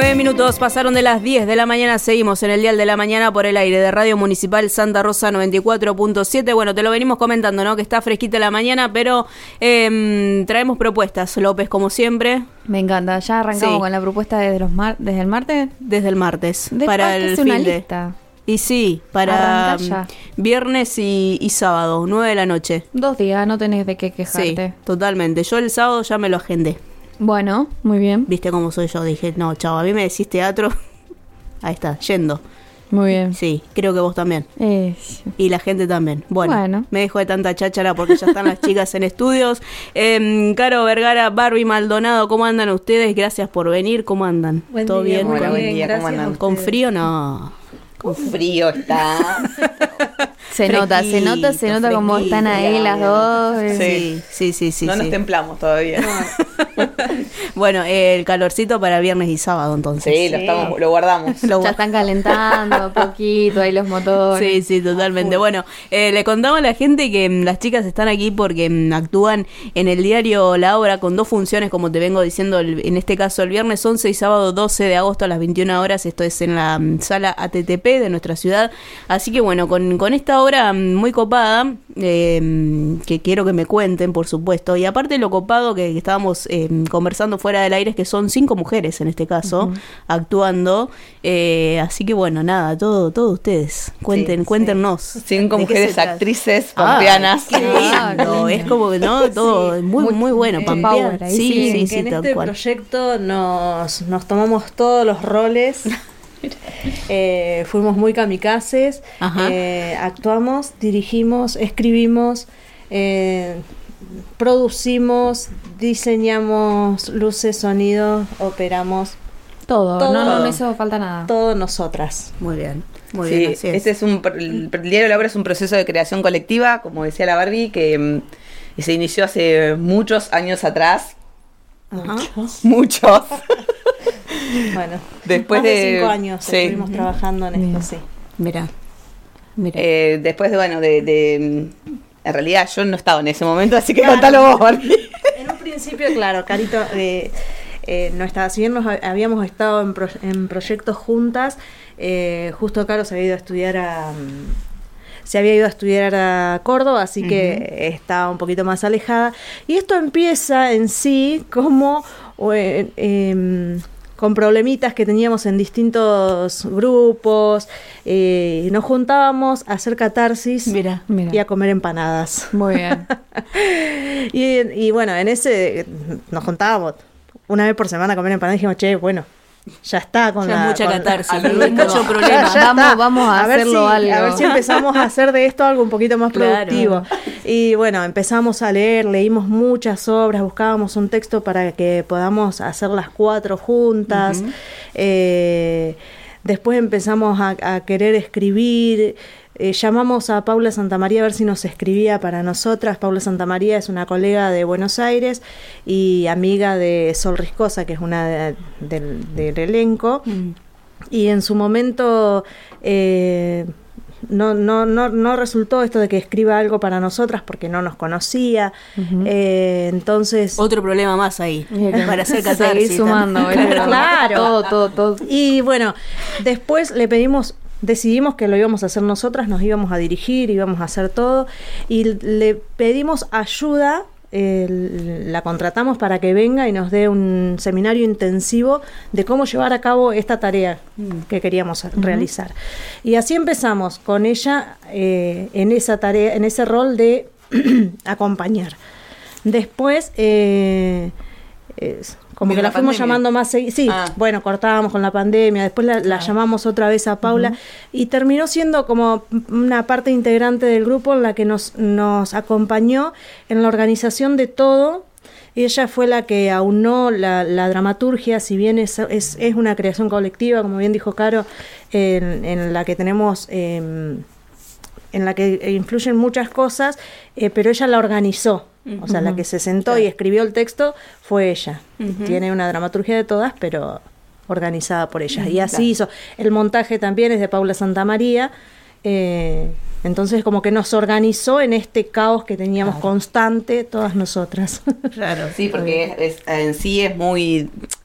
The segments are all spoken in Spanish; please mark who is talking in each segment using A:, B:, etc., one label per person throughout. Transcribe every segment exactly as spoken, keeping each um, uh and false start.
A: Nueve minutos pasaron de las diez de la mañana. Seguimos en el dial de la mañana por el aire de Radio Municipal Santa Rosa noventa y cuatro punto siete. Bueno, te lo venimos comentando, ¿no? Que está fresquita la mañana, pero eh, traemos propuestas, López, como siempre.
B: Me encanta. Ya arrancamos
A: Sí.
B: con la propuesta desde los mar desde el martes.
A: Desde el martes.
B: De
A: para el
B: una
A: fin de.
B: lista.
A: Y sí, para
B: Arrancá ya.
A: viernes y, y sábado, nueve de la noche.
B: Dos días, no tenés de qué quejarte.
A: Sí, totalmente. Yo el sábado ya me lo agendé.
B: Bueno, muy bien.
A: ¿Viste cómo soy yo? Dije, no, chavo, a mí me decís teatro. Ahí está, yendo.
B: Muy bien.
A: Sí, creo que vos también.
B: Eh,
A: Y la gente también. Bueno,
B: Bueno.
A: me dejo de tanta cháchara porque ya están las chicas en estudios. Eh, Caro Vergara, Barbie Maldonado, ¿cómo andan ustedes? Gracias por venir. ¿Cómo andan?
C: Buen
A: ¿Todo
C: día,
A: bien?
C: muy
A: ¿Con,
C: bien,
D: día, ¿cómo
C: gracias
D: andan?
C: a
A: ¿Con
C: ustedes.
A: frío? No.
D: Con frío está.
B: se nota, se nota, se
D: Fresquito,
B: nota como
D: fresquito,
B: están ahí las dos. eh.
A: Sí, sí, sí, sí.
D: no
A: sí.
D: nos templamos todavía.
A: Bueno, eh, el calorcito para viernes y sábado, entonces.
D: Sí, lo, estamos, lo guardamos.
A: Lo-
B: Ya están calentando un poquito ahí los motores.
A: Sí, sí, totalmente. Bueno, eh, le contamos a la gente que mm, las chicas están aquí porque mm, actúan en el diario La Obra con dos funciones, como te vengo diciendo, el- en este caso el viernes once y sábado doce de agosto a las veintiuna horas. Esto es en la mm, sala A T T P de nuestra ciudad. Así que bueno, con, con esta obra mm, muy copada, eh, mm, que quiero que me cuenten, por supuesto. Y aparte lo copado que, que estábamos eh, conversando fuera del aire es que son cinco mujeres en este caso,
B: Ujú.
A: actuando. Eh, así que bueno, nada, todo, todo ustedes. Cuenten,
D: Sí,
A: cuéntenos.
D: Cinco
A: ¿De qué
D: mujeres
A: se trata?
D: actrices
A: Ah,
D: pampeanas.
A: qué lindo.
B: Ah, qué lindo.
A: Es como que no, todo
C: Sí,
A: muy,
C: muy-
A: muy bueno.
C: eh,
A: Pampear.
B: power ahí,
A: Sí,
B: sí,
A: sí,
C: que
A: sí,
C: en
A: tal
C: este
A: cual.
C: proyecto nos, nos tomamos todos los roles. Eh, fuimos muy kamikazes.
A: Ajá.
C: Eh, actuamos, dirigimos, escribimos, eh, producimos, diseñamos luces, sonidos, operamos.
B: Todo.
C: Todo.
B: No, no, no hizo falta nada.
C: Todo nosotras.
A: Muy bien, muy
D: Sí,
A: bien. Así es.
D: este es un, pr- el, el diario de la obra es un proceso de creación colectiva, como decía la Barbie, que mm, y se inició hace muchos años atrás.
A: Ajá.
D: Muchos.
C: Bueno,
D: Después
C: más de,
D: de-
C: cinco años
D: sí.
C: estuvimos trabajando en
B: Bien.
C: esto, sí.
A: Mira, mira.
D: Eh, después de, bueno, de, de... En realidad yo no estaba en ese momento, así que
C: Claro.
D: contalo vos, Barbie.
C: En un principio, claro, Carito, eh, eh, no estaba, si bien nos ha- habíamos estado en, pro- en proyectos juntas, eh, justo Caro se había ido a estudiar a... mm, se había ido a estudiar a Córdoba, así que estaba un poquito más alejada. Y esto empieza en sí como eh, em, con problemitas que teníamos en distintos grupos. Eh, nos juntábamos a hacer catarsis
A: Mira.
B: Mira.
C: y a comer empanadas.
B: Muy bien.
C: Y, y bueno, en ese nos juntábamos una vez por semana a comer empanadas y dijimos, che, bueno, ya está con
A: Ya
C: la...
A: mucha
C: con-
A: catarsis,
D: a-
A: no hay mucho
B: Ya,
A: problema.
B: ya. Vamos- vamos a
C: ver
B: hacerlo
C: si,
B: algo.
C: A ver si empezamos a hacer de esto algo un poquito más
A: Claro.
C: productivo. Y bueno, empezamos a leer, leímos muchas obras, buscábamos un texto para que podamos hacer las cuatro juntas. Eh, después empezamos a, a querer escribir. Eh, llamamos a Paula Santamaría a ver si nos escribía para nosotras. Paula Santamaría es una colega de Buenos Aires y amiga de Sol Riscosa, que es una de- del, del elenco.
A: Mm.
C: Y en su momento eh, no, no, no, no resultó esto de que escriba algo para nosotras porque no nos conocía.
B: Ujú.
C: Eh, entonces...
A: Otro problema más ahí.
B: Mira,
A: Para hacer
B: seguir
A: catarsis.
B: sumando,
A: también.
B: boludo.
C: Claro.
B: Todo, todo, todo.
C: Y bueno, después le pedimos, decidimos que lo íbamos a hacer nosotras, nos íbamos a dirigir, íbamos a hacer todo, y le pedimos ayuda, eh, la contratamos para que venga y nos dé un seminario intensivo de cómo llevar a cabo esta tarea que queríamos realizar. Y así empezamos con ella eh, en esa tarea, en ese rol de acompañar. Después, eh, es como
D: ¿Vino
C: que la
D: la
C: fuimos
D: pandemia?
C: llamando más seguido. Sí,
D: Ah.
C: bueno, cortábamos con la pandemia, después la, la llamamos otra vez a Paula y terminó siendo como una parte integrante del grupo en la que nos, nos acompañó en la organización de todo. Y ella fue la que aunó la, la dramaturgia, si bien es, es, es una creación colectiva, como bien dijo Caro, en, en la que tenemos... Eh, en la que influyen muchas cosas, eh, pero ella la organizó. O sea, la que se sentó y escribió el texto fue ella.
A: Ujú.
C: Tiene una dramaturgia de todas, pero organizada por ella. Y así
D: Claro.
C: hizo. El montaje también es de Paula Santamaría. Eh, entonces, como que nos organizó en este caos que teníamos
D: Claro.
C: constante todas nosotras.
A: Claro.
D: Sí, porque es, es- en sí es muy...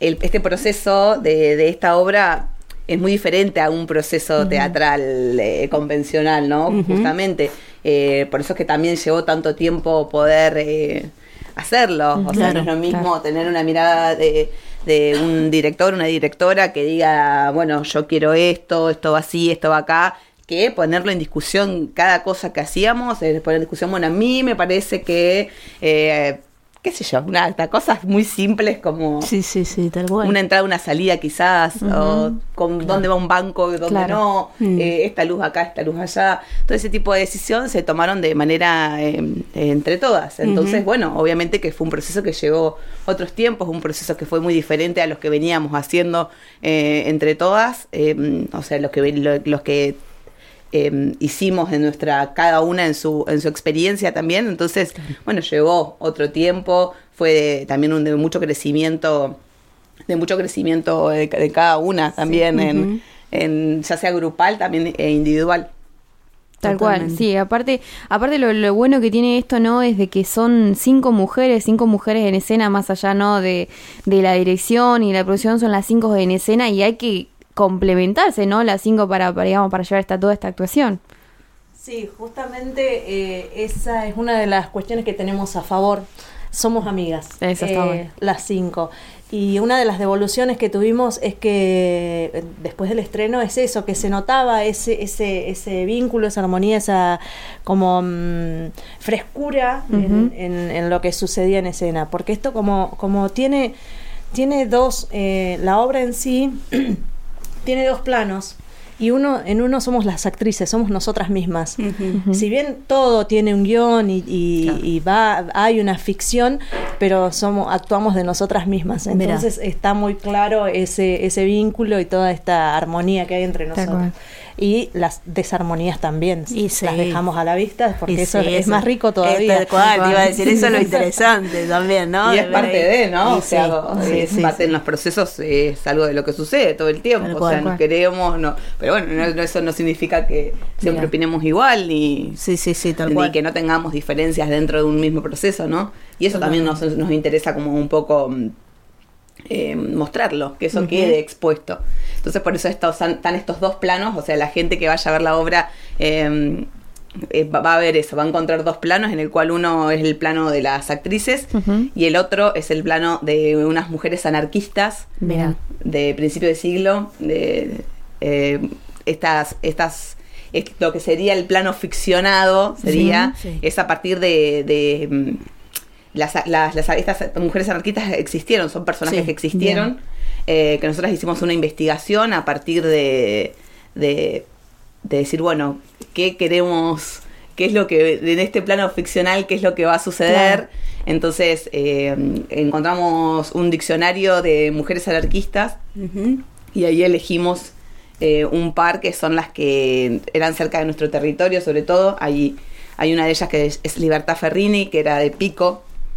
D: el, este proceso de, de esta obra es muy diferente a un proceso uh-huh. teatral eh, convencional, ¿no? Uh-huh. Justamente. Eh, por eso es que también llevó tanto tiempo poder eh, hacerlo. Uh-huh. O sea, claro, no es lo mismo claro. tener una mirada de, de un director, una directora que diga, bueno, yo quiero esto, esto va así, esto va acá, que ponerlo en discusión cada cosa que hacíamos, es poner en discusión, bueno, a mí me parece que... Eh, qué sé yo, una, hasta cosas muy simples como
A: sí, sí, sí, tal cual.
D: Una entrada, una salida quizás, uh-huh. o con claro. dónde va un banco, dónde claro. no, uh-huh. eh, esta luz acá, esta luz allá. Todo ese tipo de decisiones se tomaron de manera eh, entre todas. Entonces, uh-huh. bueno, obviamente que fue un proceso que llevó otros tiempos, un proceso que fue muy diferente a los que veníamos haciendo eh, entre todas, eh, o sea, los que, lo, los que Eh, hicimos en nuestra, cada una en su en su experiencia también. Entonces, bueno, llevó otro tiempo, fue de, también un de mucho crecimiento, de mucho crecimiento de, de cada una también, sí. en, uh-huh. en ya sea grupal también e individual.
B: Tal Totalmente. cual, sí, aparte, aparte lo, lo bueno que tiene esto, ¿no? Es de que son cinco mujeres, cinco mujeres en escena, más allá, ¿no? De, de la dirección y la producción, son las cinco en escena, y hay que complementarse, ¿no? Las cinco para, para digamos, para llevar esta, toda esta actuación.
C: Sí, justamente eh, esa es una de las cuestiones que tenemos a favor. Somos amigas,
B: Eso está
C: eh,
B: bueno.
C: las cinco. Y una de las devoluciones que tuvimos es que eh, después del estreno es eso, que se notaba ese ese ese vínculo, esa armonía, esa como mmm, frescura uh-huh. en, en, en lo que sucedía en escena. Porque esto como, como tiene, tiene dos, eh, la obra en sí... tiene dos planos, y uno en uno somos las actrices, somos nosotras mismas. Uh-huh. Si bien todo tiene un guión y, y, claro. y va, hay una ficción, pero somos actuamos de nosotras mismas. Entonces Mirá. está muy claro ese ese vínculo y toda esta armonía que hay entre nosotros. Y las desarmonías también y sí. las dejamos a la vista, porque eso sí, es eso. más rico todavía.
A: Es tal cual, te iba a decir, eso es lo interesante también, ¿no?
D: Y es parte de, ¿no?
A: Sí,
D: o sea,
A: sí,
D: es
A: sí,
D: parte
A: sí.
D: en los procesos, es algo de lo que sucede todo el tiempo. Tal o cual, sea, nos queremos, no. Pero bueno, no, eso no significa que siempre Mira. opinemos igual, ni,
A: sí, sí, sí, tal
D: ni
A: cual.
D: que no tengamos diferencias dentro de un mismo proceso, ¿no? Y eso también nos, nos interesa como un poco... Eh, mostrarlo, que eso uh-huh. quede expuesto. Entonces por eso estos, están estos dos planos, o sea, la gente que vaya a ver la obra eh, eh, va a ver eso, va a encontrar dos planos, en el cual uno es el plano de las actrices uh-huh. y el otro es el plano de unas mujeres anarquistas uh-huh. de principio de siglo, de eh, estas, estas es lo que sería el plano ficcionado, sería sí, sí. es a partir de, de Las, las, las, estas mujeres anarquistas existieron, son personajes sí, que existieron, eh, que nosotras hicimos una investigación a partir de, de, de decir, bueno, ¿qué queremos? ¿Qué es lo que, en este plano ficcional, qué es lo que va a suceder? Claro. Entonces, eh, encontramos un diccionario de mujeres anarquistas uh-huh. y ahí elegimos eh, un par que son las que eran cerca de nuestro territorio, sobre todo. Hay, hay una de ellas que es, es Libertad Ferrini, que era de Pico.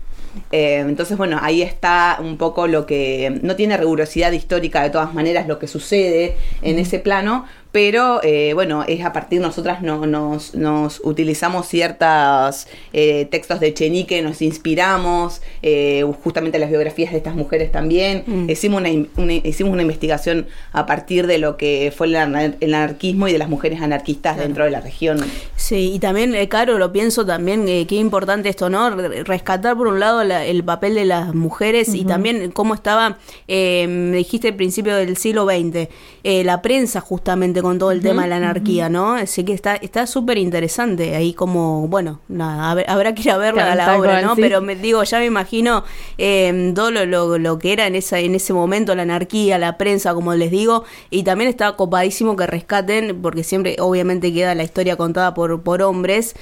D: Eh, entonces, bueno, ahí está un poco lo que... No tiene rigurosidad histórica, de todas maneras, lo que sucede en mm. ese plano, pero, eh, bueno, es a partir de nosotras no, nos, nos utilizamos ciertos eh, textos de Echenique, nos inspiramos, eh, justamente las biografías de estas mujeres también. Mm. Hicimos, una, una, hicimos una investigación a partir de lo que fue el, anar- el anarquismo y de las mujeres anarquistas claro. dentro de la región.
A: Sí, y también, eh, Caro, lo pienso también, eh, qué importante esto, ¿no? Rescatar por un lado la, el papel de las mujeres uh-huh. y también cómo estaba, eh, me dijiste al principio del siglo veinte, eh, la prensa justamente con todo el uh-huh. tema de la anarquía, ¿no? Así que está está súper interesante ahí como, bueno, nada, habrá, habrá que ir a verla a la obra, ¿no? Sí. Pero me digo, ya me imagino eh, todo lo, lo, lo que era en esa en ese momento la anarquía, la prensa, como les digo, y también está copadísimo que rescaten, porque siempre obviamente queda la historia contada por, por hombres,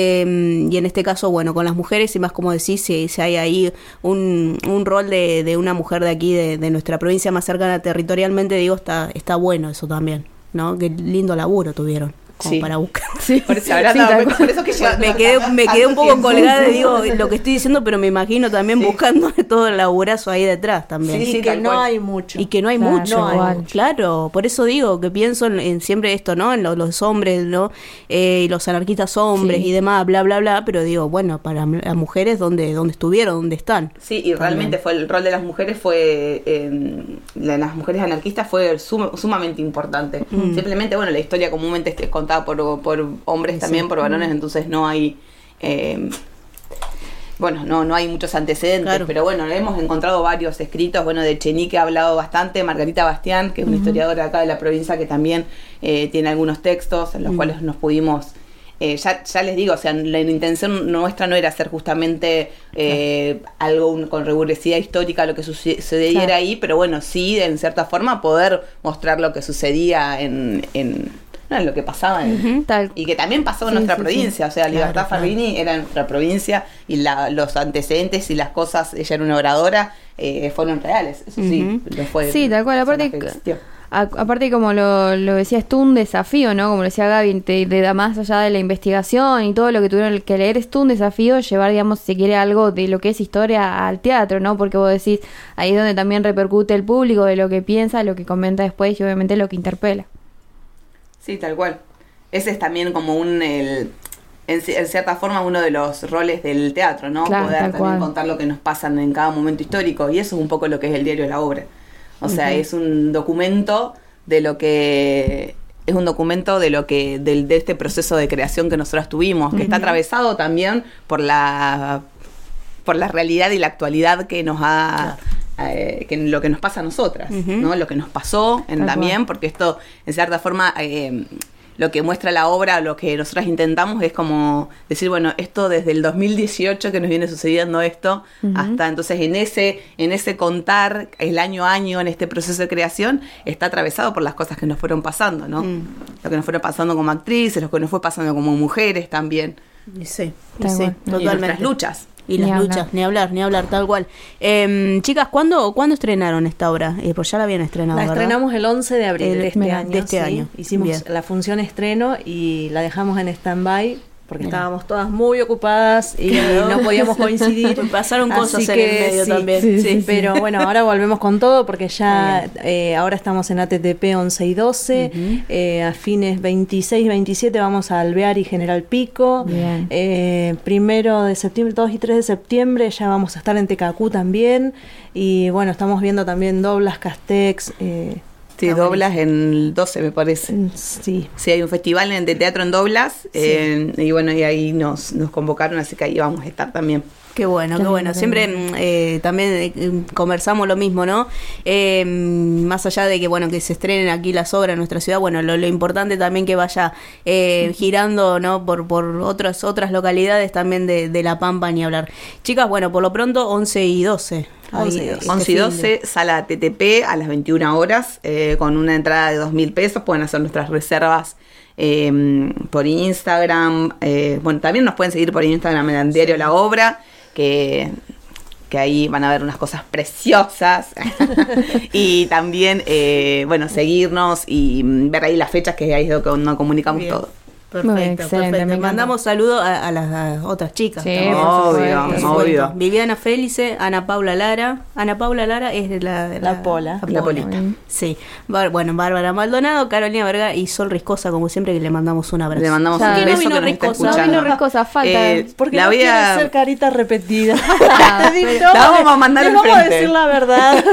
A: eh, y en este caso, bueno, con las mujeres, y más como decís, si, si hay ahí un, un rol de, de una mujer de aquí, de, de nuestra provincia más cercana territorialmente, digo, está, está bueno eso también, ¿no? Qué lindo laburo tuvieron. como
D: sí.
A: para buscar.
B: Sí.
D: Por eso, habrá
B: Sí,
D: dado
B: tal
D: cuenta, por eso que yo
A: me quedé, me quedé un poco colgada y digo lo que estoy diciendo, pero me imagino también sí. buscando todo el laburazo ahí detrás también.
C: Sí,
A: y
C: sí, que no cual. hay mucho.
A: Y que no hay
B: claro,
A: mucho.
B: No hay mucho.
A: Claro, por eso digo que pienso en, en siempre esto, ¿no? En lo, los hombres, ¿no? Eh, y los anarquistas hombres sí. y demás, bla, bla, bla, pero digo, bueno, para las mujeres, ¿dónde, dónde estuvieron? ¿Dónde están?
D: Sí, y realmente fue el rol de las mujeres fue, eh, de las mujeres anarquistas fue sum, sumamente importante. Mm. Simplemente, bueno, la historia comúnmente es contada por, por hombres sí, también, sí. por varones, entonces no hay... Eh, bueno, no no hay muchos antecedentes, claro. pero bueno, hemos encontrado varios escritos, bueno, de Chenique ha hablado bastante, Margarita Bastián, que es una uh-huh. historiadora acá de la provincia que también eh, tiene algunos textos en los uh-huh. cuales nos pudimos, eh, ya, ya les digo, o sea, la intención nuestra no era hacer justamente eh, claro. algo un, con rigurosidad histórica lo que sucediera claro. ahí, pero bueno, sí, en cierta forma poder mostrar lo que sucedía en... en en lo que pasaba en, uh-huh. Tal. Y que también pasó en sí, nuestra sí, provincia, sí. o sea, Libertad claro, Fabrini claro. era en nuestra provincia y la, los antecedentes y las cosas, ella era una oradora, eh, fueron reales, eso uh-huh. sí, lo fue.
B: Sí, tal cual, aparte a, aparte como lo, lo decías tú, un desafío, ¿no? Como lo decía Gaby, te, te da más allá de la investigación y todo lo que tuvieron que leer, es tú un desafío llevar, digamos, si quiere algo de lo que es historia al teatro, ¿no? Porque vos decís, ahí es donde también repercute el público de lo que piensa, lo que comenta después y obviamente lo que interpela.
D: Sí, tal cual. Ese es también como un, el, en, en cierta forma, uno de los roles del teatro, ¿no?
B: Claro,
D: poder también
B: cual.
D: contar lo que nos pasa en cada momento histórico. Y eso es un poco lo que es el diario de la obra. O sea, uh-huh. es un documento de lo que... Es un documento de lo que del, de este proceso de creación que nosotros tuvimos, que uh-huh. está atravesado también por la por la realidad y la actualidad que nos ha... Claro. Eh, que lo que nos pasa a nosotras, uh-huh. ¿no? Lo que nos pasó en, también, porque esto, en cierta forma, eh, lo que muestra la obra, lo que nosotras intentamos es como decir, bueno, esto desde el dos mil dieciocho que nos viene sucediendo esto, uh-huh. hasta entonces en ese en ese contar, el año a año, en este proceso de creación, está atravesado por las cosas que nos fueron pasando, ¿no? Uh-huh. Lo que nos fueron pasando como actrices, lo que nos fue pasando como mujeres también.
A: Sí,
D: y sí, totalmente. Y nuestras luchas.
A: Y las ni luchas, hablar. ni hablar, ni hablar, tal cual. Eh, chicas, ¿cuándo, ¿cuándo estrenaron esta obra? Eh, pues ya la habían estrenado,
C: La
A: ¿verdad?
C: estrenamos el once de abril
A: el,
C: de este
A: mira,
C: año.
A: De este
C: sí.
A: año.
C: Hicimos Bien. la función estreno y la dejamos en stand-by porque Mira. estábamos todas muy ocupadas y claro. no podíamos coincidir.
A: Pasaron cosas en
C: que,
A: el medio
C: sí,
A: también.
C: Sí, sí, sí. Pero bueno, ahora volvemos con todo porque ya eh, ahora estamos en A T T P once y doce. Uh-huh. Eh, a fines veintiséis, veintisiete vamos a Alvear y General Pico. Eh, primero de septiembre, dos y tres de septiembre ya vamos a estar en Tecacú también. Y bueno, estamos viendo también Doblas, Castex. Eh,
D: Sí, Doblas en el doce me parece.
C: Sí.
D: Sí, hay un festival de teatro en Doblas sí. eh, y bueno, y ahí nos, nos convocaron, así que ahí vamos a estar también.
A: Qué bueno, qué bueno. Siempre eh, también eh, conversamos lo mismo, ¿no? Eh, más allá de que, bueno, que se estrenen aquí las obras en nuestra ciudad, bueno, lo, lo importante también que vaya eh, girando, ¿no? Por por otras otras localidades también de, de La Pampa, ni hablar. Chicas, bueno, por lo pronto once y doce.
D: once y doce, sala T T P a las veintiuna horas, eh, con una entrada de dos mil pesos. Pueden hacer nuestras reservas eh, por Instagram. Eh, bueno, también nos pueden seguir por Instagram en el diario La Obra, que, que ahí van a ver unas cosas preciosas. Y también, eh, bueno, seguirnos y ver ahí las fechas, que ahí es lo que nos comunicamos Bien. todo.
A: Perfecto, perfecto. Le mandamos saludos a, a las a otras chicas.
B: Sí,
D: obvio, obvio.
A: Viviana Félice, Ana Paula Lara. Ana Paula Lara es de la, de
C: la,
A: la
C: Pola.
A: La, la Polita. Sí. Bar, bueno, Bárbara Maldonado, Carolina Verga y Sol Riscosa, como siempre, que le mandamos un abrazo.
D: Le mandamos
B: ya,
D: un beso.
A: No vino
D: que
A: Riscosa,
B: no vino Riscosa, falta.
D: Eh,
C: porque
D: la
C: no
D: voy
C: quiere
D: a...
C: hacer carita repetida.
D: La vamos a mandar al frente.
C: Vamos a decir la verdad.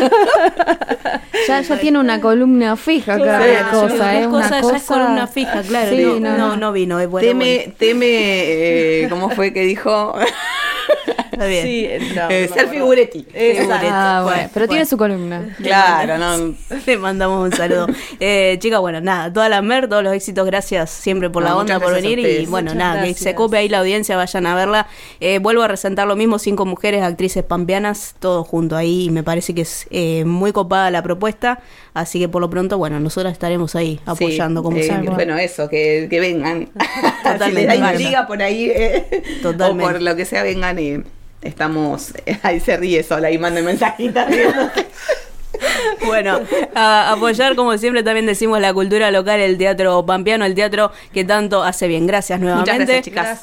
B: ya, ya tiene una columna fija acá.
A: Claro,
B: la cosa,
A: es
B: una
A: cosa,
B: cosa...
A: ya es columna fija, claro.
B: Sí,
A: no,
B: no,
A: no, no vino. Es bueno,
D: teme,
A: bueno.
D: teme, eh, ¿cómo fue que dijo?
A: Está bien.
C: Sí, no,
D: eh,
C: no,
D: ser
C: no,
D: figuretti.
C: Exacto.
B: Ah, bueno,
A: bueno,
B: pero
A: bueno.
B: tiene su columna.
D: Claro, no.
A: Le mandamos un saludo. Eh, chicas, bueno, nada, toda la mer, todos los éxitos, gracias siempre por
D: No,
A: la onda, por venir. Y bueno,
C: muchas
A: nada,
C: gracias.
A: que se cope ahí la audiencia, vayan a verla. Eh, vuelvo a resaltar lo mismo, cinco mujeres, actrices pampeanas, todo junto ahí. Y me parece que es eh, muy copada la propuesta. Así que por lo pronto, bueno, nosotras estaremos ahí apoyando
D: sí,
A: como
D: eh,
A: siempre.
D: Bueno, eso, que, que vengan.
A: Totalmente.
D: Si les da
A: Vaya.
D: intriga por ahí, eh,
A: Totalmente.
D: o por lo que sea, vengan y estamos. Eh, ahí se ríe sola y manda mensajitas.
A: Bueno, a apoyar como siempre también decimos la cultura local, el teatro pampeano, el teatro que tanto hace bien. Gracias nuevamente.
D: Muchas gracias, chicas.